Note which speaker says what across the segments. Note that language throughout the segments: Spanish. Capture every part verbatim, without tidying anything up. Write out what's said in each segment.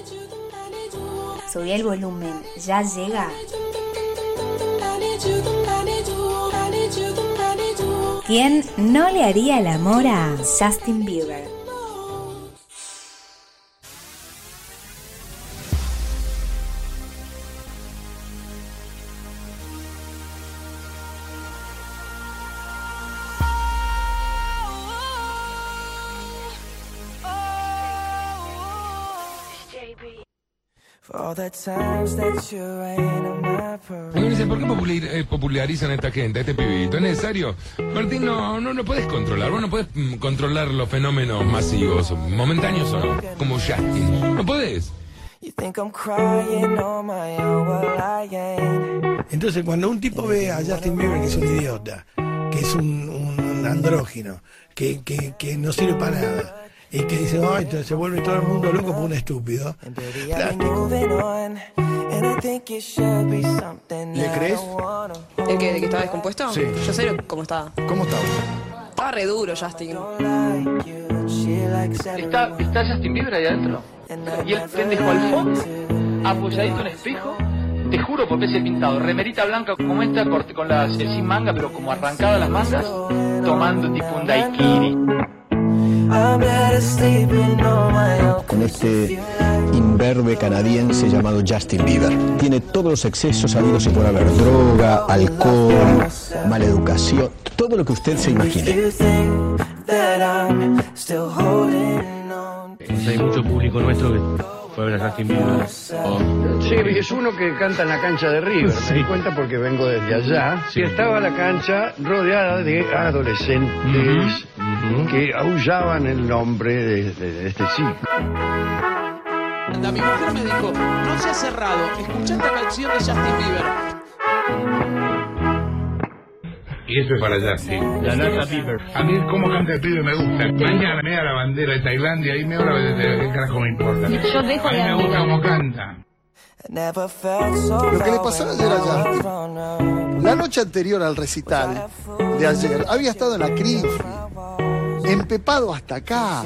Speaker 1: Subí el volumen, ya llega. ¿Quién no le haría el amor a Justin Bieber?
Speaker 2: Uno dice, ¿por qué popular- eh, popularizan a esta gente, a este pibito? ¿Es necesario? Martín, no, no lo podés controlar. Vos no podés mm, controlar los fenómenos masivos, momentáneos o no, como Justin. No podés.
Speaker 3: Entonces, cuando un tipo ve a Justin Bieber, que es un idiota, que es un, un andrógino, que, que, que no sirve para nada, y que dice, ay, entonces se vuelve todo el mundo loco por un estúpido. Plástico. ¿Le crees?
Speaker 4: ¿El que, de que estaba descompuesto?
Speaker 3: Sí.
Speaker 4: Yo sé cómo estaba.
Speaker 3: ¿Cómo está?
Speaker 4: Estaba re duro, Justin.
Speaker 5: ¿Está, está Justin Bieber ahí adentro? Y el pendejo al fondo, apoyadito en el espejo, te juro por ese pintado, remerita blanca como esta, corte con las eh, sin manga, pero como arrancada las mangas, tomando tipo un daiquiri.
Speaker 6: Con este imberbe canadiense llamado Justin Bieber. Tiene todos los excesos habidos y por haber: droga, alcohol, mala educación, todo lo que usted se imagine.
Speaker 7: Hay mucho público nuestro que fue a ver a Justin Bieber.
Speaker 8: Sí, es uno que canta en la cancha de River,
Speaker 7: Sí.
Speaker 8: me di cuenta porque vengo desde allá.
Speaker 7: Sí.
Speaker 8: Y estaba la cancha rodeada de adolescentes
Speaker 7: Ujú.
Speaker 8: que aullaban el nombre de, de- de este chico.
Speaker 9: Mi mujer me dijo, no seas cerrado, escuchá esta canción de Justin Bieber.
Speaker 2: Y eso es para Justin.
Speaker 7: La Nata Bieber.
Speaker 2: A mí cómo canta el pibe me gusta. Mañana me da la bandera de Tailandia y me habla de, de, de qué carajo me importa.
Speaker 1: Yo dejo
Speaker 2: A mí
Speaker 1: de
Speaker 2: me gusta cómo canta.
Speaker 10: Lo que le pasó ayer a Justin, la noche anterior al recital de ayer, había estado en la Greenfield, empepado hasta acá.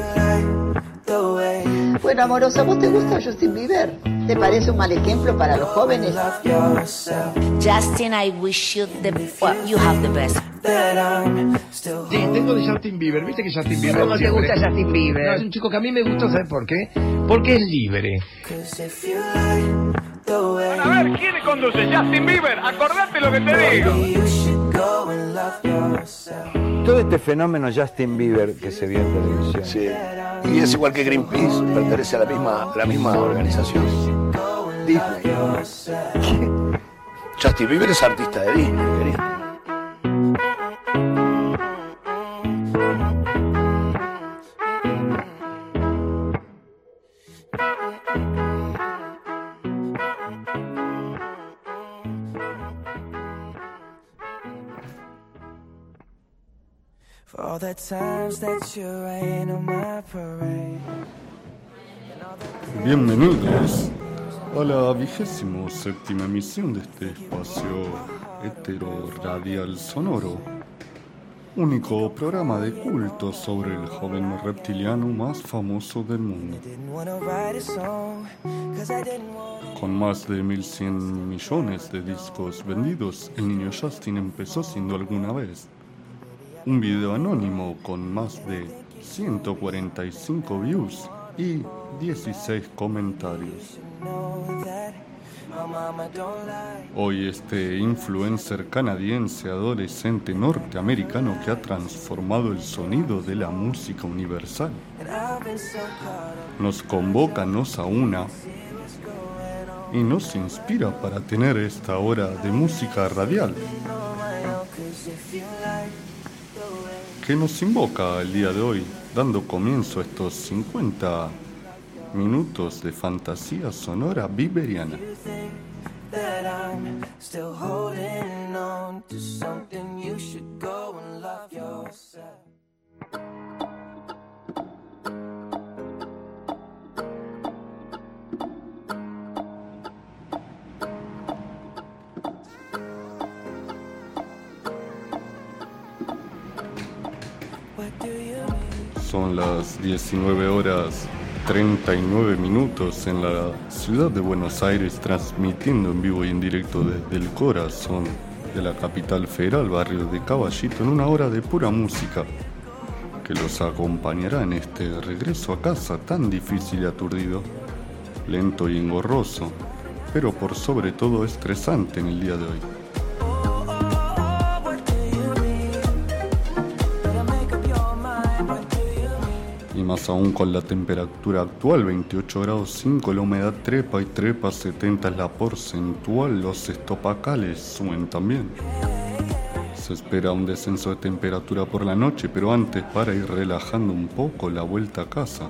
Speaker 11: Bueno, amorosa, ¿vos te gusta Justin Bieber? ¿Te parece un mal ejemplo para los jóvenes?
Speaker 1: Justin, I wish you the well, you have the best.
Speaker 8: Sí, tengo de Justin Bieber, viste que Justin Bieber
Speaker 11: ¿Cómo te
Speaker 8: siempre-
Speaker 11: gusta Justin Bieber?
Speaker 8: No, es un chico que a mí me gusta, ¿sabes por qué? Porque es libre.
Speaker 5: A ver, ¿quién conduce? Justin Bieber, acordate lo que te digo.
Speaker 12: Todo este fenómeno Justin Bieber que se vio en televisión.
Speaker 3: Sí. Y es igual que Greenpeace, pertenece a la misma, la misma organización. Disney. Justin Bieber es artista de Disney, querido.
Speaker 13: Bienvenidos a la vigésimo séptima emisión de este espacio hetero radial sonoro, único programa de culto sobre el joven reptiliano más famoso del mundo. Con más de mil cien millones de discos vendidos, el niño Justin empezó siendo alguna vez un video anónimo con más de ciento cuarenta y cinco views y dieciséis comentarios. Hoy este influencer canadiense adolescente norteamericano que ha transformado el sonido de la música universal nos convoca, nos aúna y nos inspira para tener esta hora de música radial que nos invoca el día de hoy, dando comienzo a estos cincuenta minutos de fantasía sonora biberiana. Son las diecinueve horas treinta y nueve minutos en la ciudad de Buenos Aires, transmitiendo en vivo y en directo desde el corazón de la capital federal, barrio de Caballito, en una hora de pura música que los acompañará en este regreso a casa tan difícil y aturdido, lento y engorroso, pero por sobre todo estresante en el día de hoy. Y más aún con la temperatura actual, veintiocho grados cinco, la humedad trepa y trepa, setenta es la porcentual, los estopacales suben también. Se espera un descenso de temperatura por la noche, pero antes, para ir relajando un poco, la vuelta a casa.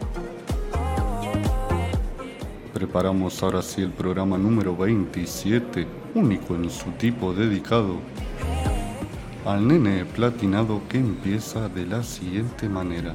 Speaker 13: Preparamos ahora sí el programa número veintisiete, único en su tipo, dedicado al nene platinado, que empieza de la siguiente manera.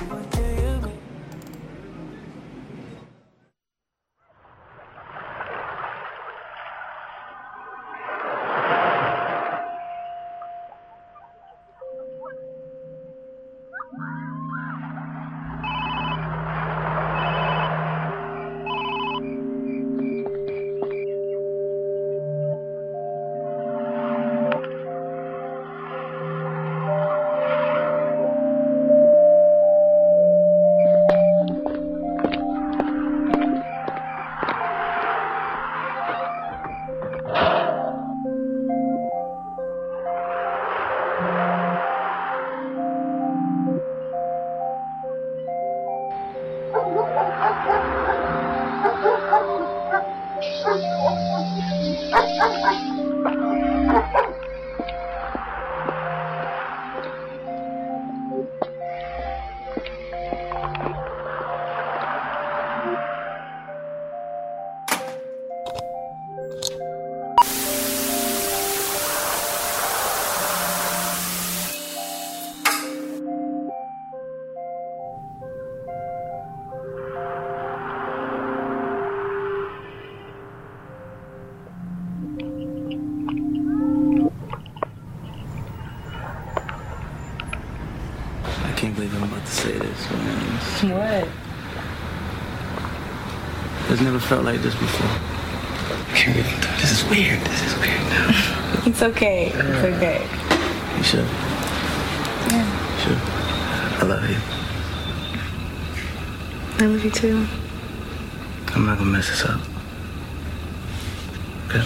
Speaker 14: What? It's never felt like this before. This is weird. This is weird now.
Speaker 4: It's okay. It's okay.
Speaker 14: You sure?
Speaker 4: Yeah.
Speaker 14: Sure. I love you.
Speaker 4: I love you too.
Speaker 14: I'm not gonna mess this up. Okay?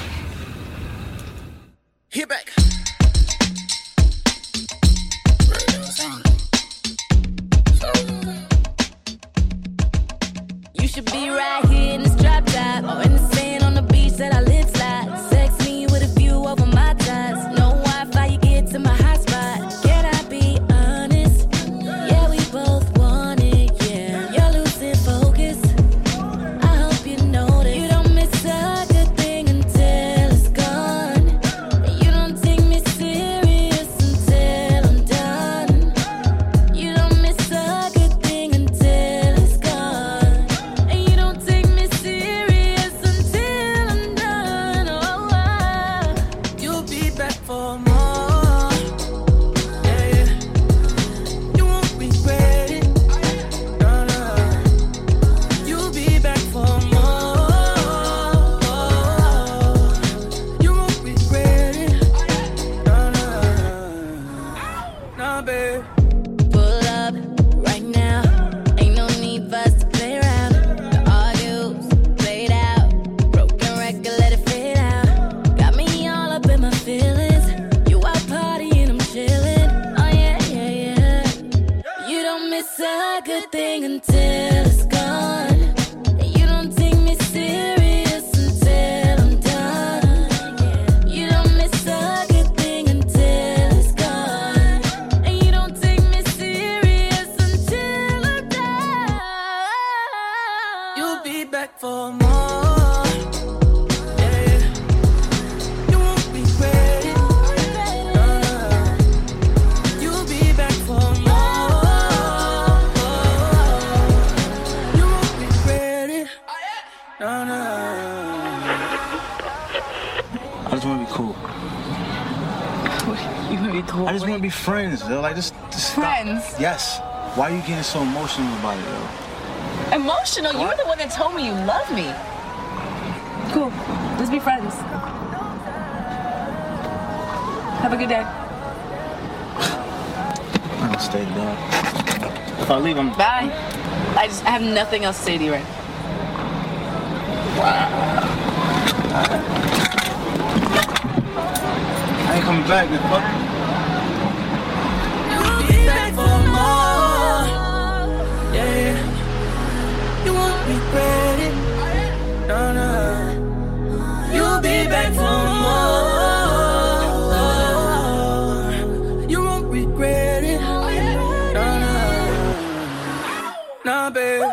Speaker 15: Hit back.
Speaker 16: You should be right here in this drop top, or in the sand on the beach that I live slide. Sex me with a view over my thighs. No Wi-Fi, you get to my hotspot. Can I be honest? Yeah, we both want it, yeah. You're losing focus. I hope you know that you don't miss a good thing until it's gone. You don't take me serious until I'm done. You don't miss a good thing until it's gone. And you don't take me serious until I'm done. Oh, oh.
Speaker 15: You'll be back for more. Yeah, yeah. You won't regret it. No, no. You'll be back for more. You won't regret it. No, no. No, babe.
Speaker 16: Pull up right now. Ain't no need for us to play around. The argues played out. Broken record, let it fade out. Got me all up in my feelings. You out partying, I'm chilling. Oh yeah, yeah, yeah. You don't miss a good thing until it's gone. And you don't take me serious until I'm done. You don't miss a good thing until it's gone. And you don't take me serious until I'm done.
Speaker 15: You'll be back for more. Yeah, yeah. You won't regret it. No, no. You'll be back for more. You won't regret it. No, no.
Speaker 14: I just want to be cool.
Speaker 4: You want to be cool?
Speaker 14: I just want to be friends, yo. Like, just, just stop.
Speaker 4: Friends?
Speaker 14: Yes. Why are you getting so emotional about it, yo?
Speaker 17: Emotional? You were the one that told me you love me. Cool. Let's be friends. Have a good day.
Speaker 14: I'm gonna stay there. If I leave, I'm...
Speaker 17: Bye. I just I have nothing else to say to you right now.
Speaker 14: Wow. I ain't coming back, man. Fuck.
Speaker 15: You'll be back for more. Yeah. You won't regret it. No, no. You'll be back for more. You won't regret it. No, no. No, babe.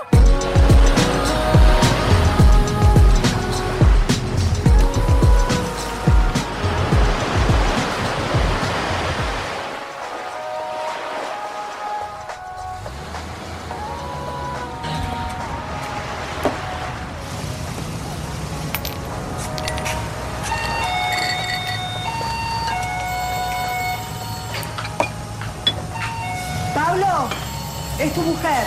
Speaker 18: Pablo, es tu mujer.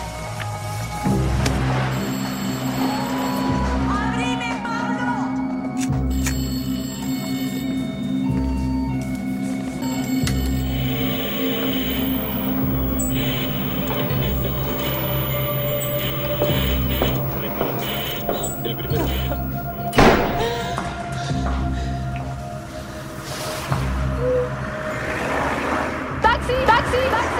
Speaker 18: ¡Abrime, Pablo!
Speaker 16: ¡Taxi! ¡Taxi! ¡Taxi!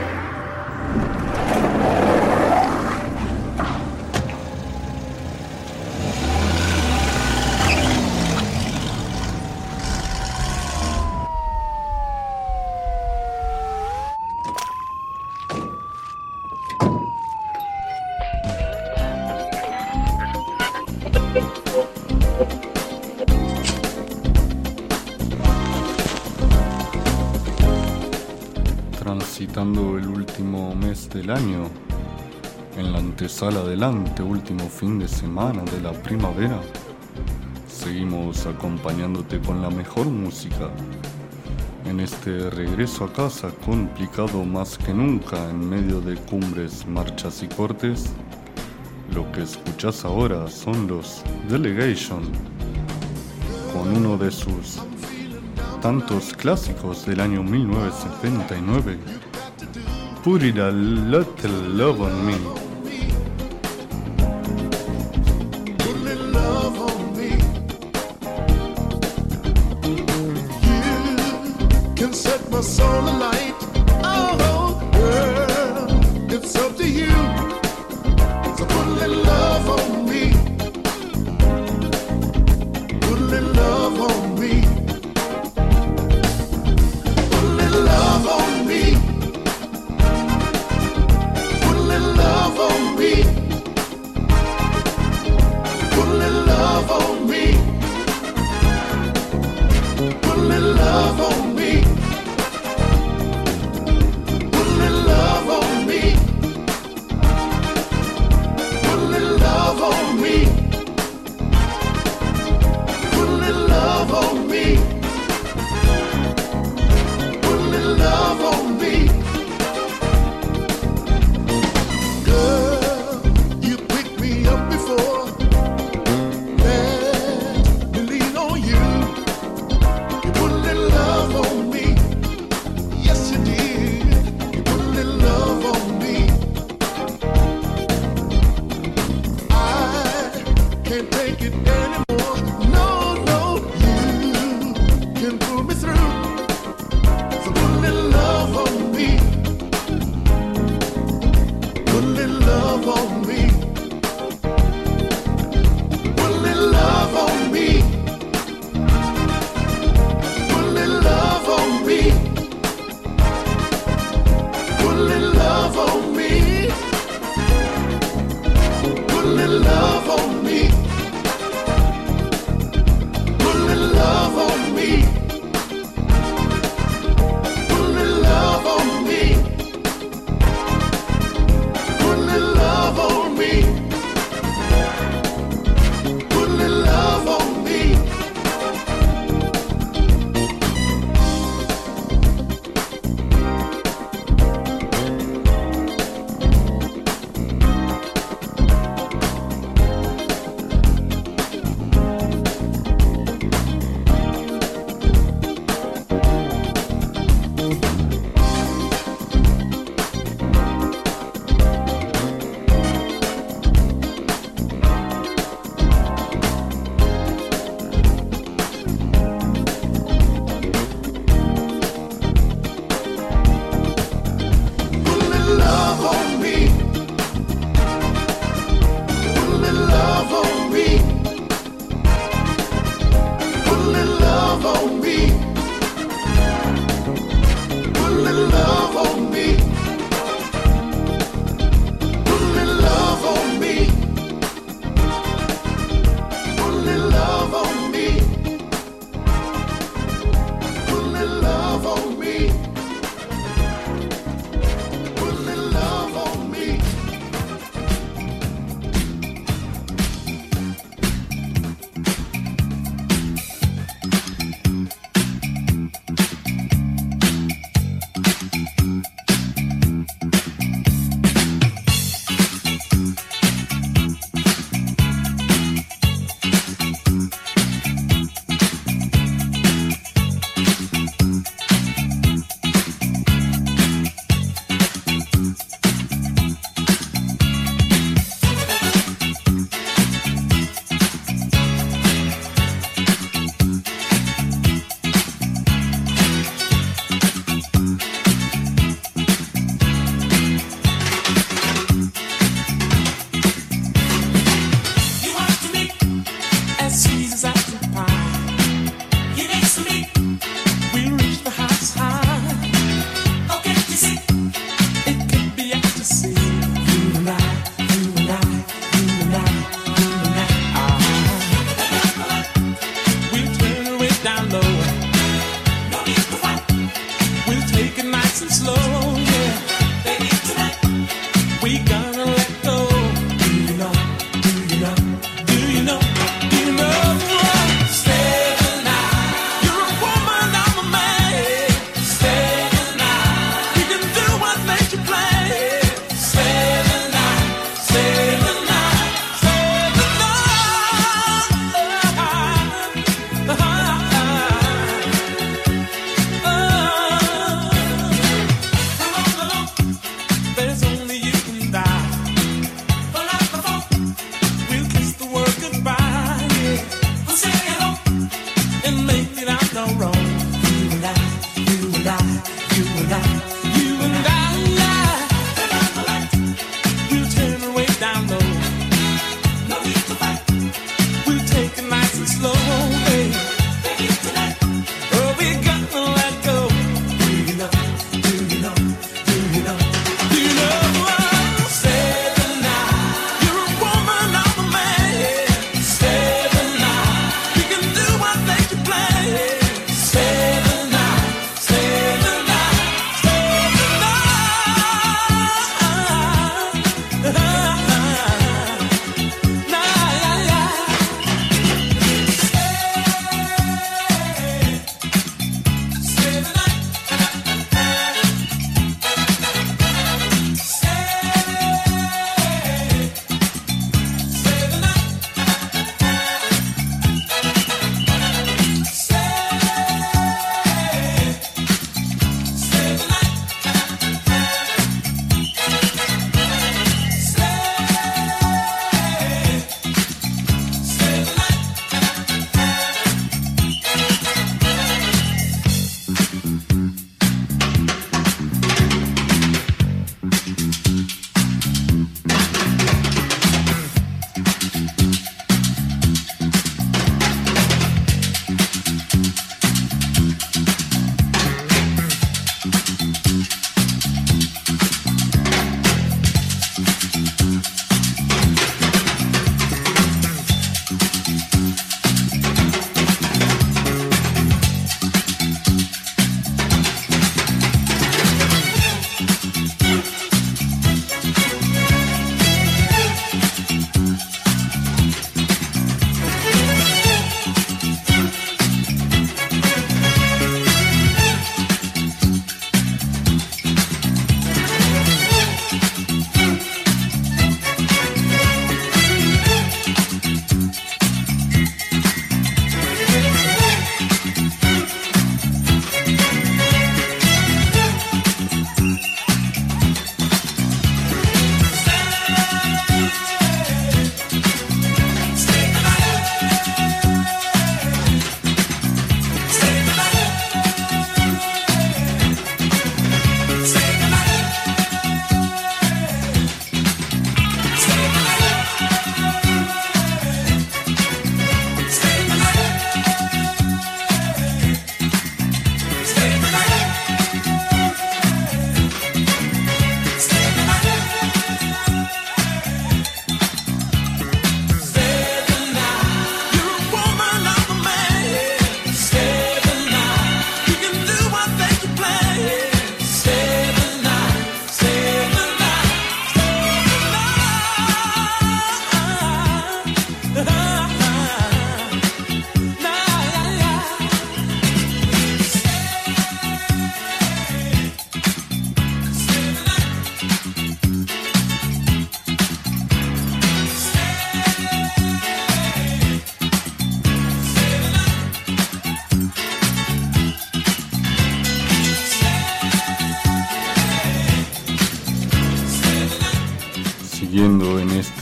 Speaker 13: Transitando el último mes del año, en la antesala del anteúltimo fin de semana de la primavera, seguimos acompañándote con la mejor música. En este regreso a casa complicado más que nunca en medio de cumbres, marchas y cortes, lo que escuchás ahora son los Delegation, con uno de sus tantos clásicos del año mil novecientos setenta y nueve, Put It a Little Love on Me.
Speaker 15: Can set my soul alight. Oh, girl, it's up to you. So put a little love on me. Put a little love on me. Put a little love on me. Put a little love on me. Put a little love on me. Put a little love on me. Put a little love on me. Put a little love on me. Put a little love on me. Put a little love on me. Girl, you picked me up before. Let me lean on you. You put a little love on me. Yes, you did. You put a little love on me. I can't take it anymore. No, no, you can pull me through. So put a little love on me. Put a little love on me. Put a little love on me. Put a little love on me. Put a little love on me. Put a little love on me. Put a little love on me. Put a little love on me. Put a little love on me. Put a little love on me.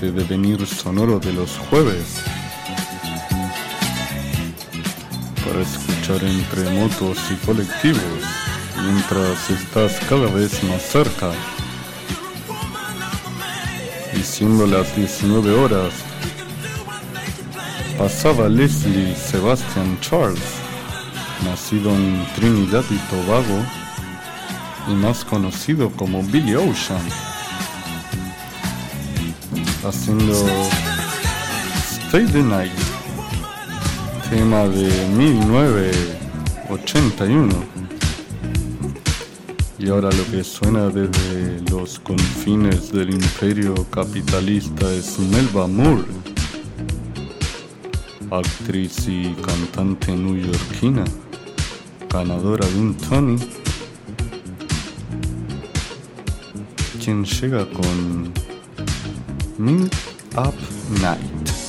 Speaker 13: de devenir sonoro de los jueves. Para escuchar entre motos y colectivos, mientras estás cada vez más cerca. Y siendo las diecinueve horas, pasaba Leslie Sebastian Charles, nacido en Trinidad y Tobago y más conocido como Billy Ocean, haciendo Stay the Night, tema de mil novecientos ochenta y uno. Y ahora lo que suena desde los confines del imperio capitalista es Melba Moore, actriz y cantante neoyorquina, ganadora de un Tony, quien llega con Mid Up Night.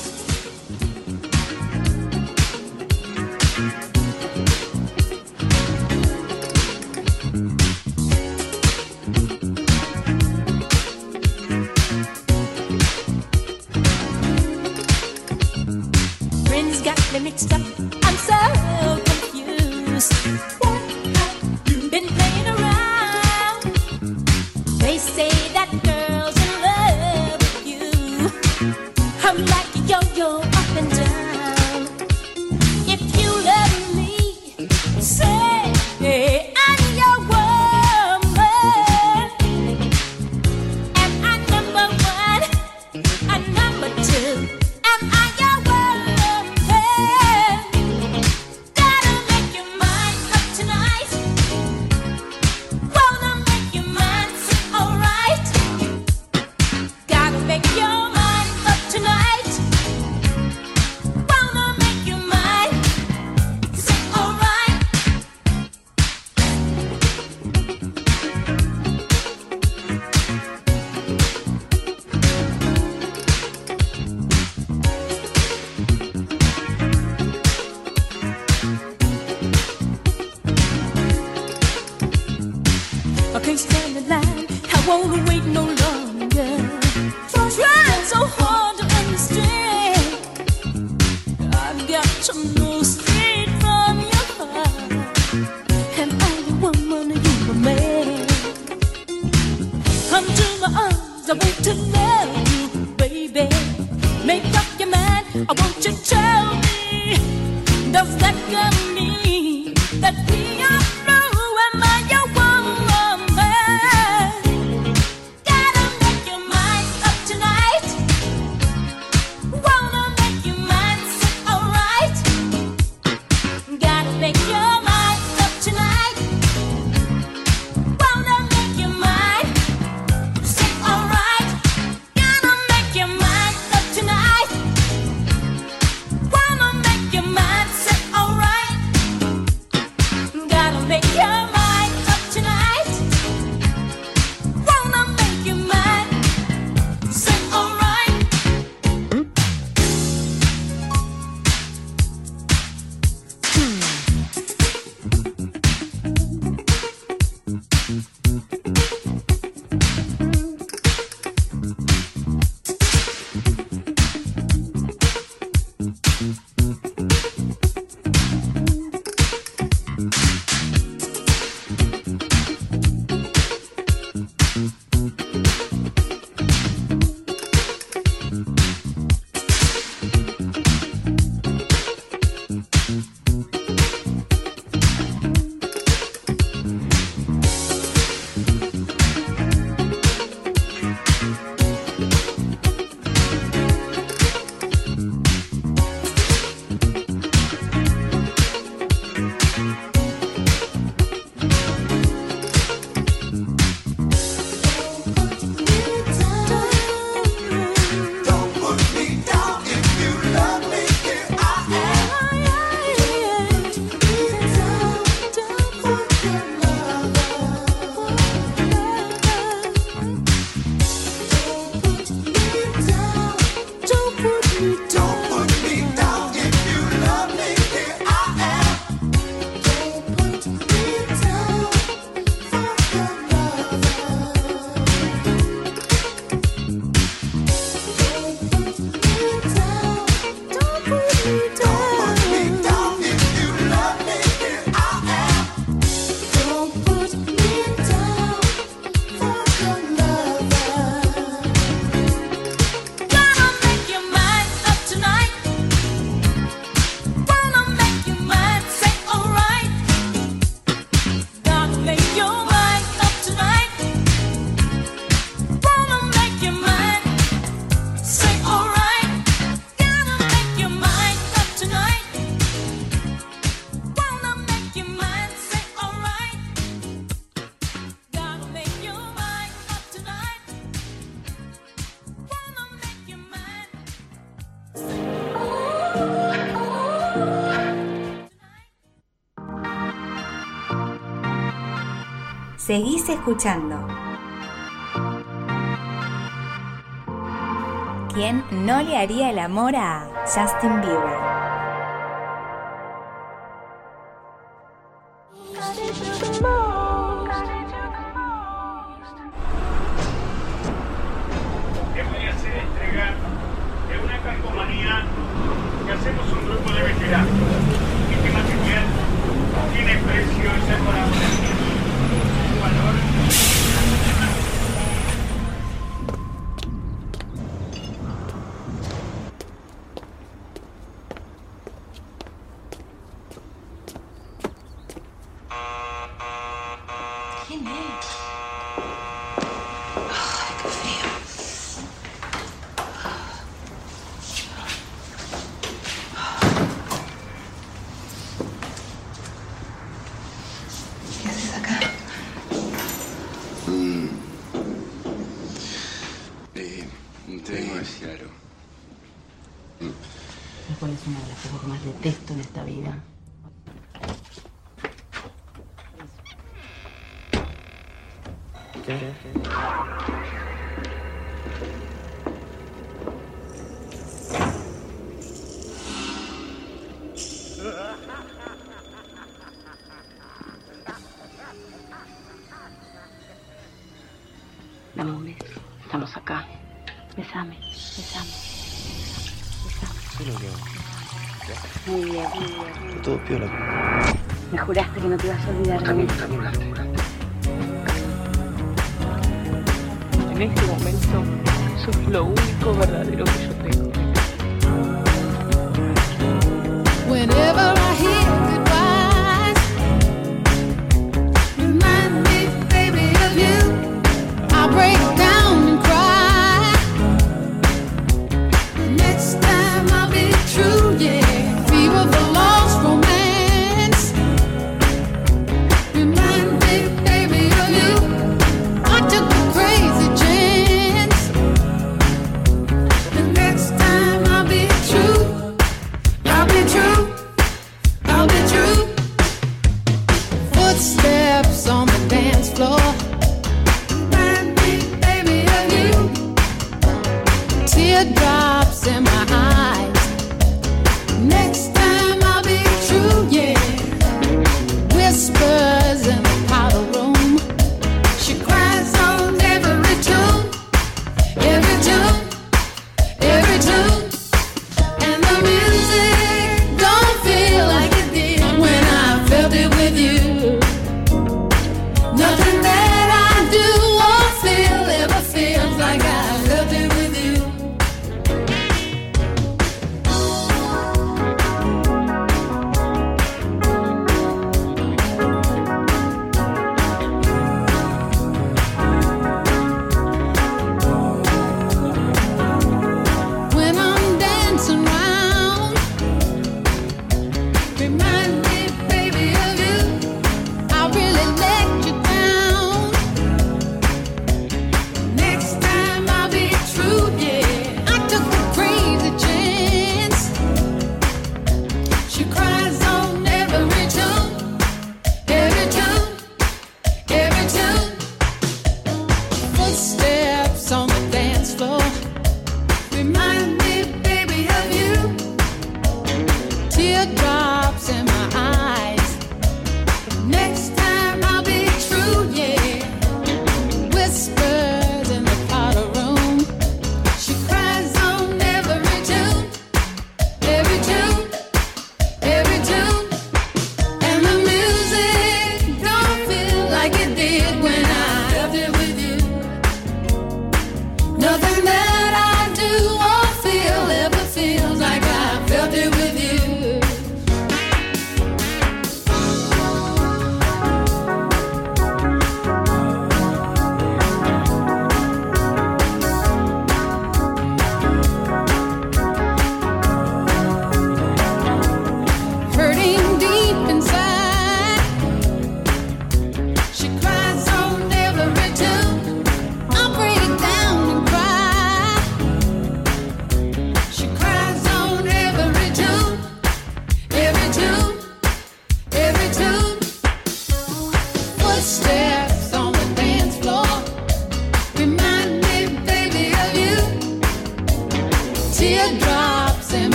Speaker 16: Friends got me mixed up, I'm so confused. Been playing around. They say that girl's in love with you. I'm like a yo-yo up and down. If you love me, say I'm your woman. Am I number one? I'm number two. Am I your woman? Gotta make your mind up tonight. Wanna make your mind sit alright. Gotta make your mind up tonight. Wanna make your mind sit alright. I can't stand the line. I wanna wait no longer. Trying so hard to understand. I've got to know straight from your heart. Am I your woman or you a man? Come to my arms, I want to love you, baby. Make up your mind, I want you to tell me. Does that girl mean that we are through? Am I your woman? Gotta make your mind up tonight. Wanna make your mind sit alright. Gotta make your mind up tonight. Wanna make your mind sit alright. Gotta make your mind up tonight. Wanna
Speaker 1: Seguís escuchando. ¿Quién no le haría el amor a Justin Bieber?
Speaker 19: Te voy a hacer entrega de una calcomanía que hacemos un grupo de veteranos. Este material tiene precio y ya colaboración. Un valor.
Speaker 17: ¿Quién es? Ay, qué feo. ¿Qué haces acá?
Speaker 20: Mm. Eh, te vengo a decir algo. Mm.
Speaker 17: ¿Sabes cuál es una de las cosas que más detesto en esta vida? Dame un beso. Estamos acá. Besame, besame. Besame. Muy bien, muy bien.
Speaker 14: Todo piola.
Speaker 17: Me juraste que no te ibas a olvidar de mí.
Speaker 14: También juraste, juraste.
Speaker 4: En este momento, sos lo único verdadero que yo tengo.
Speaker 15: Whenever I hear goodbyes, remind me, baby, of you. I break down and cry. The next time I'll be true, yeah. Fever for lost romance. Remind me, baby, of you. I took a crazy chance. The next time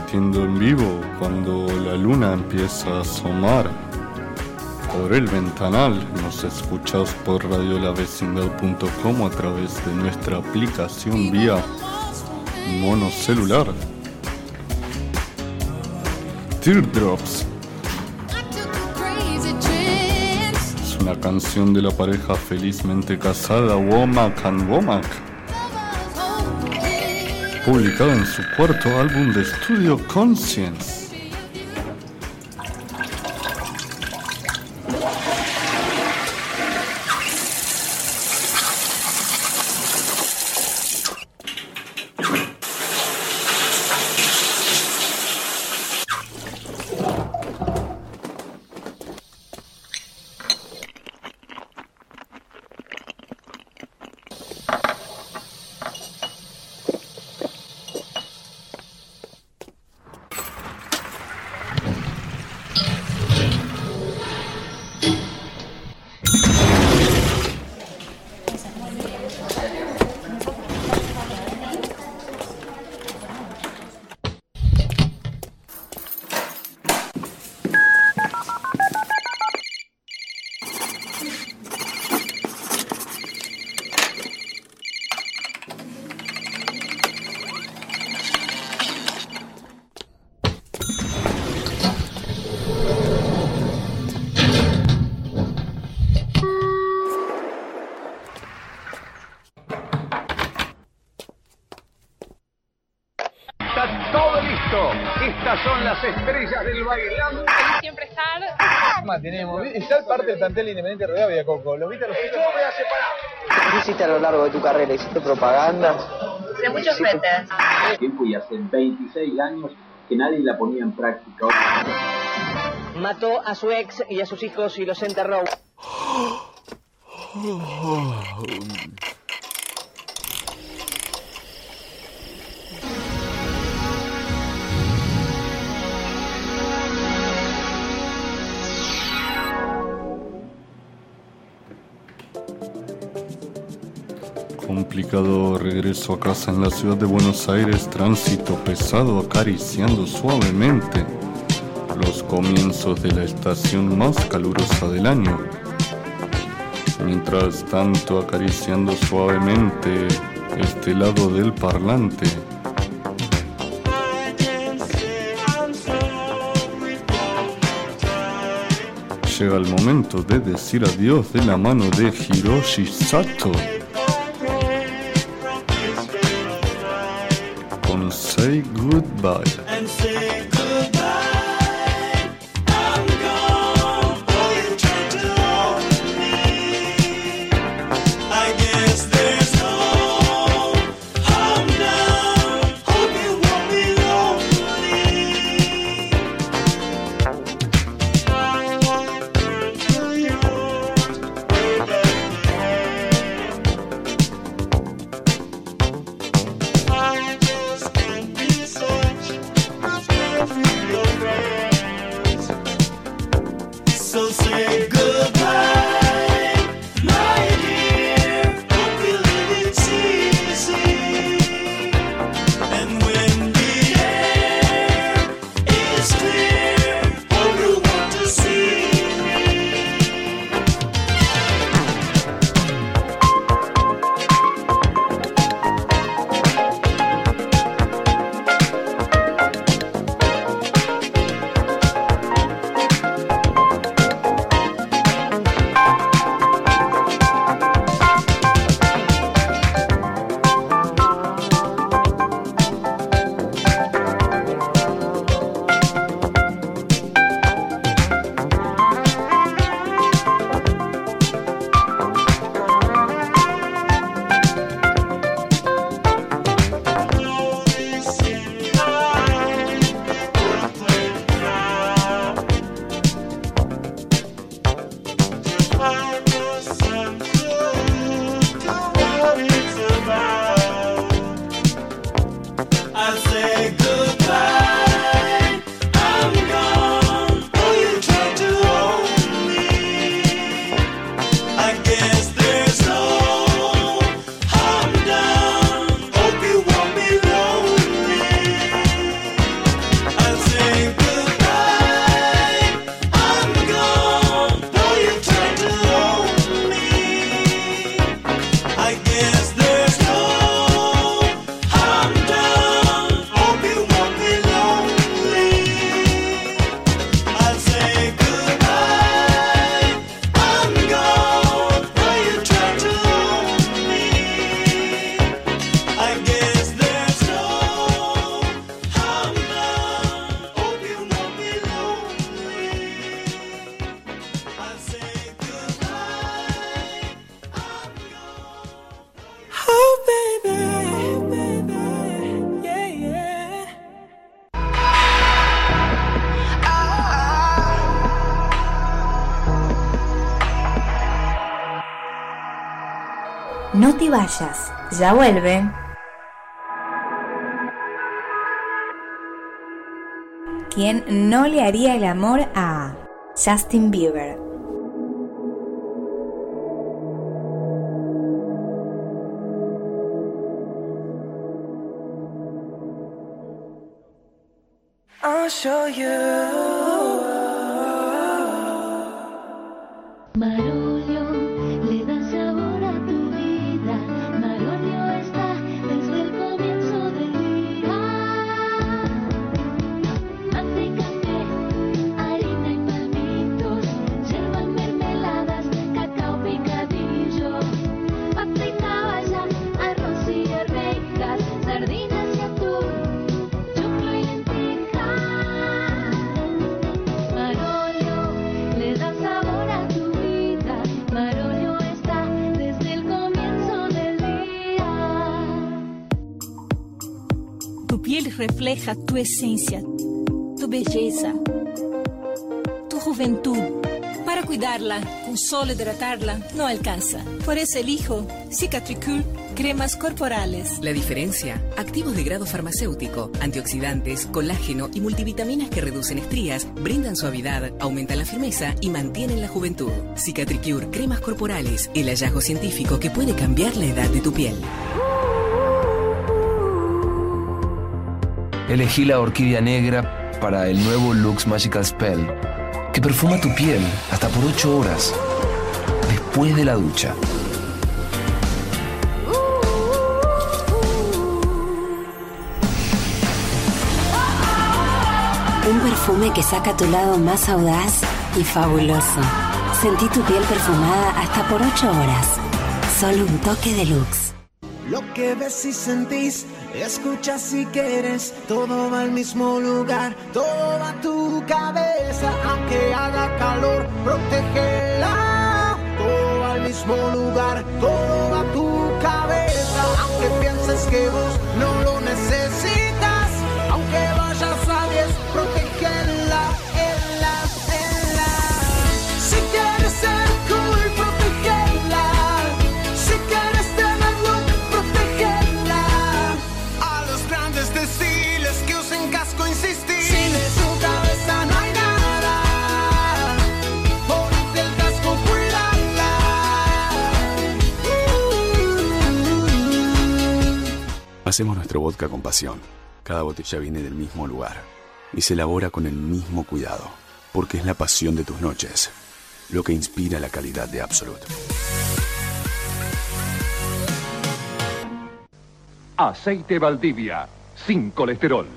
Speaker 13: transmitiendo en vivo cuando la luna empieza a asomar por el ventanal. Nos escuchás por radio la vecindad punto com a través de nuestra aplicación vía monocelular. Teardrops es una canción de la pareja felizmente casada Womack and Womack, publicada en su cuarto álbum de estudio Conscience.
Speaker 21: Estas son las estrellas del bailando.
Speaker 22: Siempre estar.
Speaker 23: Tenemos, está parte del plantel Independiente rodeado de Coco. ¿Lo viste a los chicos?
Speaker 21: Yo voy a separar.
Speaker 24: ¿Qué hiciste a lo largo de tu carrera? ¿Hiciste propaganda?
Speaker 22: De muchos frentes.
Speaker 25: Tiempo y hace veintiséis años que nadie la ponía en práctica.
Speaker 24: Mató a su ex y a sus hijos y los enterró.
Speaker 13: Complicado regreso a casa en la ciudad de Buenos Aires, tránsito pesado acariciando suavemente los comienzos de la estación más calurosa del año. Mientras tanto, acariciando suavemente este lado del parlante, llega el momento de decir adiós de la mano de Hiroshi Sato. Say goodbye. And say goodbye. I'm gone. Oh, you tried to hold me. I guess there's no harm now. Hope you won't be So say goodbye, my dear. Hope you live it easy. And when the air is clear, hope you want to see
Speaker 1: No te vayas, ya vuelve. ¿Quién no le haría el amor a Justin Bieber?
Speaker 15: I'll show you.
Speaker 16: Marolio le da sabor a tu vida. Marolio está desde el comienzo del día. Mate y café, harina y palmitos, yerba en mermeladas, cacao picadillo, papa y caballa, arroz y arvejas, sardinas y atún, choclo y lentejas. Marolio le da sabor a tu vida. Marolio está desde el comienzo del día.
Speaker 2: Tu piel refleja tu esencia, tu belleza, tu juventud. Para cuidarla, con solo hidratarla, no alcanza. Por eso elijo Cicatricure Cremas Corporales.
Speaker 6: La diferencia: activos de grado farmacéutico, antioxidantes, colágeno y multivitaminas que reducen estrías, brindan suavidad, aumentan la firmeza y mantienen la juventud. Cicatricure Cremas Corporales, el hallazgo científico que puede cambiar la edad de tu piel.
Speaker 7: Elegí la orquídea negra para el nuevo Lux Magical Spell, que perfuma tu piel hasta por ocho horas después de la ducha.
Speaker 9: Un perfume que saca tu lado más audaz y fabuloso. Sentí tu piel perfumada hasta por ocho horas. Solo un toque de Lux.
Speaker 15: Lo que ves y sentís, escuchas si quieres, todo va al mismo lugar, todo va a tu cabeza, aunque haga calor, protégela. Todo va al mismo lugar, todo va a tu cabeza, aunque pienses que vos no lo necesitas, aunque vayas a diez, protégela, ela, ela. Si quieres ser cool, protégela. Si quieres tener look, protégela. A los grandes deciles que usen casco, insistir. Sin su cabeza no hay nada. Ponte el casco, cuídala.
Speaker 10: Hacemos nuestro vodka con pasión. Cada botella viene del mismo lugar y se elabora con el mismo cuidado, porque es la pasión de tus noches lo que inspira la calidad de Absolut.
Speaker 26: Aceite Valdivia, sin colesterol.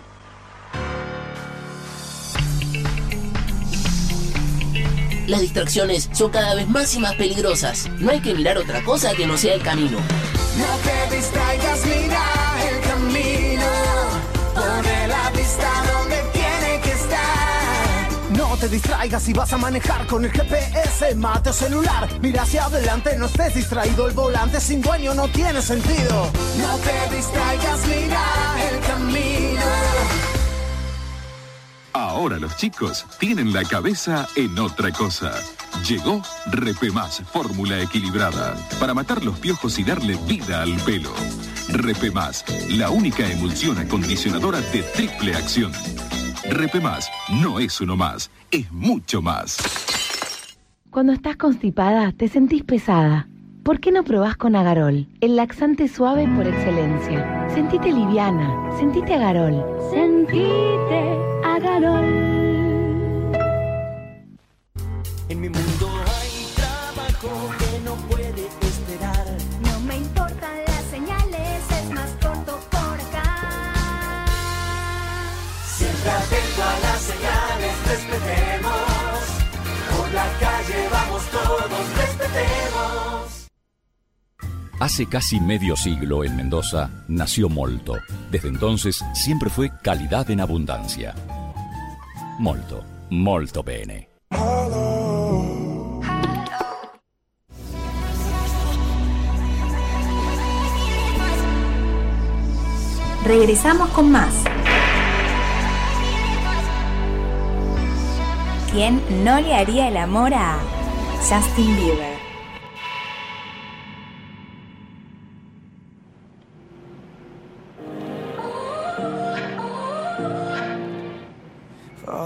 Speaker 27: Las distracciones son cada vez más y más peligrosas. No hay que mirar otra cosa que no sea el camino.
Speaker 15: No te distraigas, mira el camino. Pone la vista donde tiene que estar. No te distraigas si vas a manejar con el G P S, mate o celular. Mira hacia adelante, no estés distraído. El volante sin dueño no tiene sentido. No te distraigas, mira el camino.
Speaker 28: Ahora los chicos tienen la cabeza en otra cosa. Llegó Repemás Fórmula Equilibrada para matar los piojos y darle vida al pelo. Repemás, la única emulsión acondicionadora de triple acción. Repemás no es uno más, es mucho más.
Speaker 29: Cuando estás constipada, te sentís pesada. ¿Por qué no probás con Agarol, el laxante suave por excelencia? Sentite liviana, sentite Agarol. Sentite Agarol.
Speaker 15: En mi mundo hay trabajo que no puede esperar.
Speaker 16: No me importan las señales, es más corto por acá.
Speaker 15: Siempre atento a las señales, respetemos. Por la calle vamos todos, respetemos.
Speaker 30: Hace casi medio siglo en Mendoza nació Molto. Desde entonces siempre fue calidad en abundancia. Molto, molto bene.
Speaker 1: Regresamos con más. ¿Quién no le haría el amor a Justin Bieber?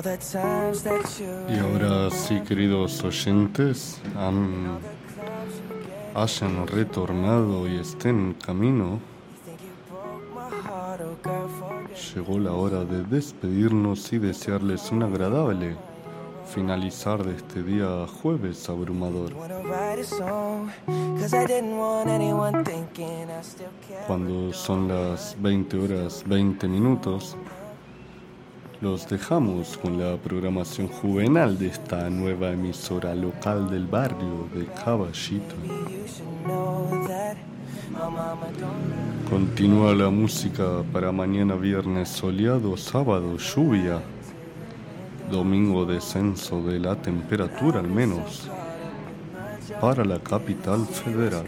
Speaker 13: Y ahora sí, queridos oyentes, han, hayan retornado y estén en camino, llegó la hora de despedirnos y desearles un agradable finalizar de este día jueves abrumador. Cuando son las veinte horas veinte minutos, los dejamos con la programación juvenil de esta nueva emisora local del barrio de Caballito. Continúa la música para mañana viernes soleado, sábado lluvia, domingo descenso de la temperatura al menos para la capital federal.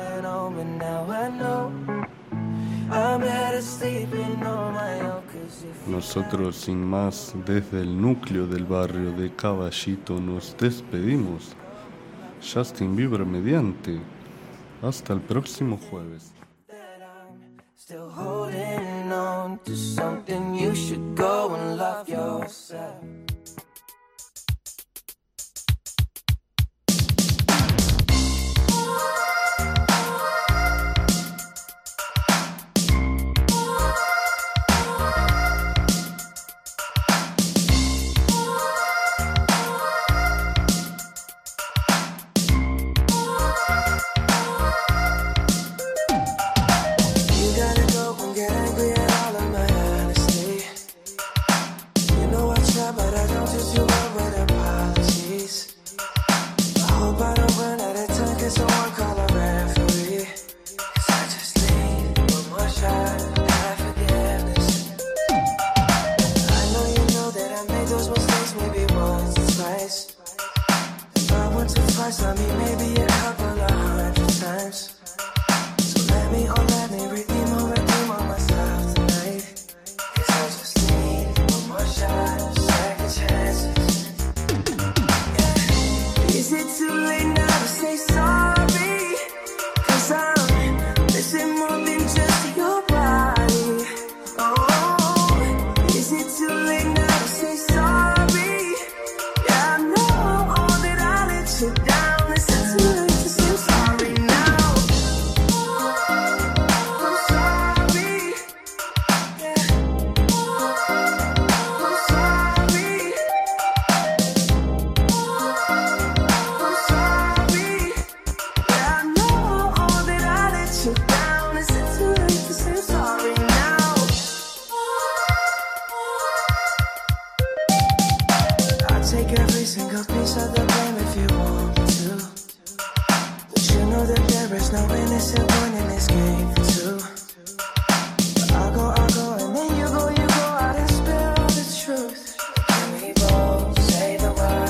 Speaker 13: Nosotros sin más desde el núcleo del barrio de Caballito nos despedimos. Justin Bieber mediante. Hasta el próximo jueves.
Speaker 15: Still holding on to something, you should go and love yourself.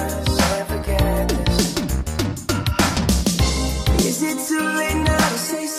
Speaker 15: Is it too late now to say